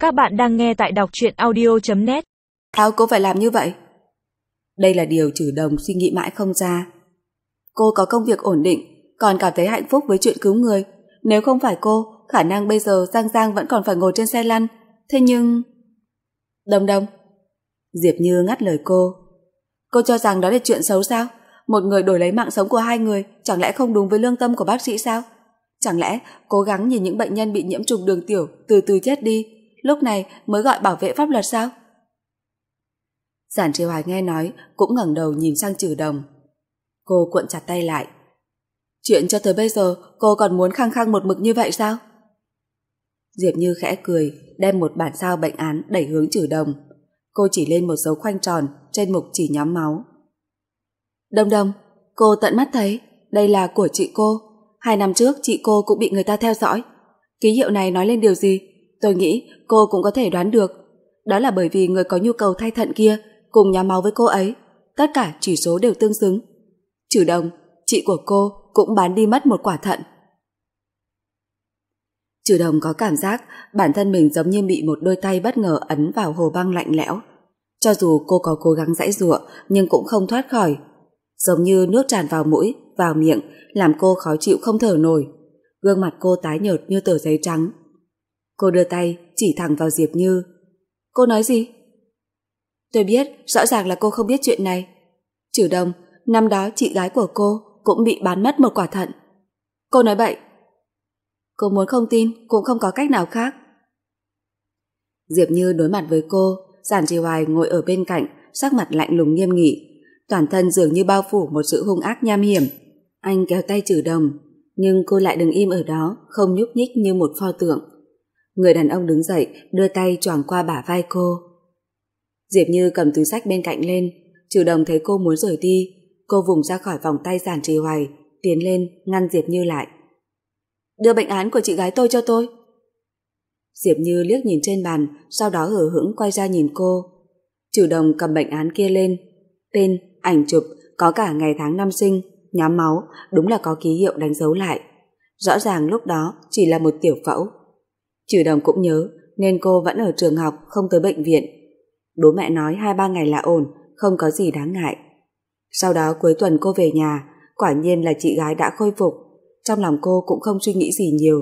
Các bạn đang nghe tại đọc truyện audio.net. Sao cô phải làm như vậy? Đây là điều Trử Đồng suy nghĩ mãi không ra. Cô có công việc ổn định, còn cảm thấy hạnh phúc với chuyện cứu người. Nếu không phải cô, khả năng bây giờ Giang Giang vẫn còn phải ngồi trên xe lăn. Thế nhưng... Đồng Đồng. Diệp Như ngắt lời cô. Cô cho rằng đó là chuyện xấu sao? Một người đổi lấy mạng sống của hai người, chẳng lẽ không đúng với lương tâm của bác sĩ sao? Chẳng lẽ cố gắng nhìn những bệnh nhân bị nhiễm trùng đường tiểu từ từ chết đi, lúc này mới gọi bảo vệ pháp luật sao? Giản Trì Hoài nghe nói cũng ngẩng đầu nhìn sang Trử Đồng. Cô cuộn chặt tay lại. Chuyện cho tới bây giờ cô còn muốn khăng khăng một mực như vậy sao? Diệp Như khẽ cười, đem một bản sao bệnh án đẩy hướng Trử Đồng. Cô chỉ lên một dấu khoanh tròn trên mục chỉ nhóm máu. Đồng Đồng, cô tận mắt thấy, đây là của chị cô. 2 năm trước chị cô cũng bị người ta theo dõi. Ký hiệu này nói lên điều gì? Tôi nghĩ cô cũng có thể đoán được. Đó là bởi vì người có nhu cầu thay thận kia cùng nhóm máu với cô ấy. Tất cả chỉ số đều tương xứng. Trử Đồng, chị của cô cũng bán đi mất một quả thận. Trử Đồng có cảm giác bản thân mình giống như bị một đôi tay bất ngờ ấn vào hồ băng lạnh lẽo. Cho dù cô có cố gắng giãy giụa nhưng cũng không thoát khỏi. Giống như nước tràn vào mũi, vào miệng, làm cô khó chịu không thở nổi. Gương mặt cô tái nhợt như tờ giấy trắng. Cô đưa tay chỉ thẳng vào Diệp Như. Cô nói gì? Tôi biết, rõ ràng là cô không biết chuyện này. Trử Đồng, năm đó chị gái của cô cũng bị bán mất một quả thận. Cô nói bậy. Cô muốn không tin cũng không có cách nào khác. Diệp Như đối mặt với cô, Giản Trì Hoài ngồi ở bên cạnh, sắc mặt lạnh lùng nghiêm nghị, toàn thân dường như bao phủ một sự hung ác nham hiểm. Anh kéo tay Trử Đồng, nhưng cô lại đứng im ở đó, không nhúc nhích như một pho tượng. Người đàn ông đứng dậy, đưa tay choàng qua bả vai cô. Diệp Như cầm túi xách bên cạnh lên. Trử Đồng thấy cô muốn rời đi, cô vùng ra khỏi vòng tay Giản Trì Hoài, tiến lên ngăn Diệp Như lại. Đưa bệnh án của chị gái tôi cho tôi. Diệp Như liếc nhìn trên bàn, sau đó hờ hững quay ra nhìn cô. Trử Đồng cầm bệnh án kia lên. Tên, ảnh chụp, có cả ngày tháng năm sinh, nhóm máu, đúng là có ký hiệu đánh dấu lại. Rõ ràng lúc đó chỉ là một tiểu phẫu. Trử Đồng cũng nhớ, nên cô vẫn ở trường học, không tới bệnh viện. Bố mẹ nói 2-3 ngày là ổn, không có gì đáng ngại. Sau đó cuối tuần cô về nhà, quả nhiên là chị gái đã khôi phục. Trong lòng cô cũng không suy nghĩ gì nhiều.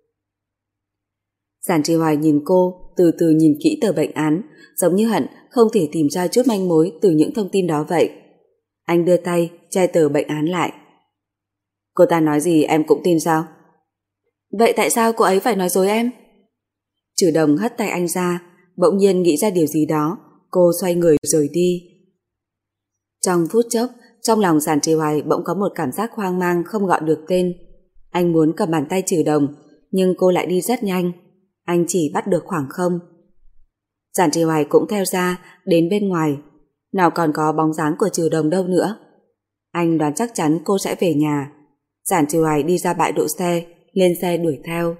Giản Trì Hoài nhìn cô, từ từ nhìn kỹ tờ bệnh án, giống như hận không thể tìm ra chút manh mối từ những thông tin đó vậy. Anh đưa tay che tờ bệnh án lại. Cô ta nói gì em cũng tin sao? Vậy tại sao cô ấy phải nói dối em? Trử Đồng hất tay anh ra, bỗng nhiên nghĩ ra điều gì đó, cô xoay người rời đi. Trong phút chốc, trong lòng Giản Trì Hoài bỗng có một cảm giác hoang mang không gọi được tên. Anh muốn cầm bàn tay Trử Đồng, nhưng cô lại đi rất nhanh. Anh chỉ bắt được khoảng không. Giản Trì Hoài cũng theo ra, đến bên ngoài. Nào còn có bóng dáng của Trử Đồng đâu nữa. Anh đoán chắc chắn cô sẽ về nhà. Giản Trì Hoài đi ra bãi đỗ xe, lên xe đuổi theo.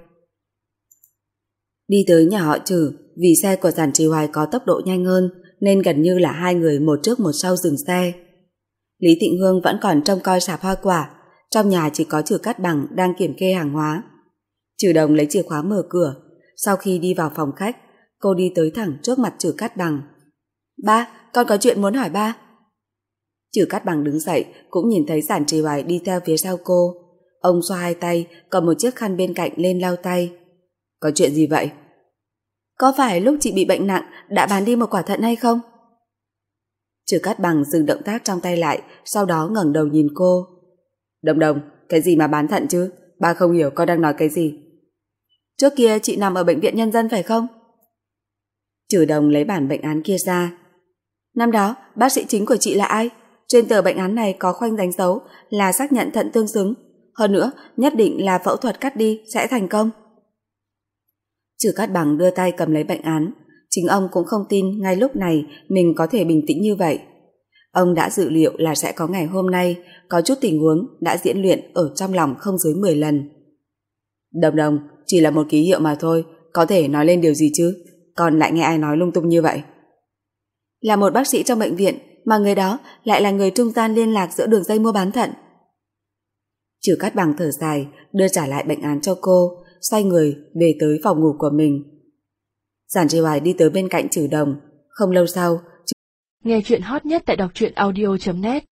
Đi tới nhà họ Trử, vì xe của Giản Trì Hoài có tốc độ nhanh hơn, nên gần như là hai người một trước một sau dừng xe. Lý Tịnh Hương vẫn còn trông coi sạp hoa quả, trong nhà chỉ có Trử Cát Bằng đang kiểm kê hàng hóa. Trử Đồng lấy chìa khóa mở cửa. Sau khi đi vào phòng khách, cô đi tới thẳng trước mặt Trử Cát Bằng. Ba, con có chuyện muốn hỏi ba. Trử Cát Bằng đứng dậy, cũng nhìn thấy Giản Trì Hoài đi theo phía sau cô. Ông xoa hai tay, cầm một chiếc khăn bên cạnh lên lau tay. Có chuyện gì vậy? Có phải lúc chị bị bệnh nặng đã bán đi một quả thận hay không? Trử Cát Bằng dừng động tác trong tay lại, sau đó ngẩng đầu nhìn cô. Đồng Đồng, cái gì mà bán thận chứ? Ba không hiểu con đang nói cái gì. Trước kia chị nằm ở bệnh viện nhân dân phải không? Trử Đồng lấy bản bệnh án kia ra. Năm đó, bác sĩ chính của chị là ai? Trên tờ bệnh án này có khoanh đánh dấu là xác nhận thận tương xứng. Hơn nữa, nhất định là phẫu thuật cắt đi sẽ thành công. Trử Cát Bằng đưa tay cầm lấy bệnh án. Chính ông cũng không tin ngay lúc này mình có thể bình tĩnh như vậy. Ông đã dự liệu là sẽ có ngày hôm nay, có chút tình huống đã diễn luyện ở trong lòng không dưới 10 lần. Đồng Đồng, chỉ là một ký hiệu mà thôi, có thể nói lên điều gì chứ? Con lại nghe ai nói lung tung như vậy? Là một bác sĩ trong bệnh viện, mà người đó lại là người trung gian liên lạc giữa đường dây mua bán thận. Trử Cát Bằng thở dài, đưa trả lại bệnh án cho cô, xoay người về tới phòng ngủ của mình. Giản Trì Hoài đi tới bên cạnh Trừ Đồng. Không lâu sau, nghe chuyện hot nhất tại đọc truyện audio.net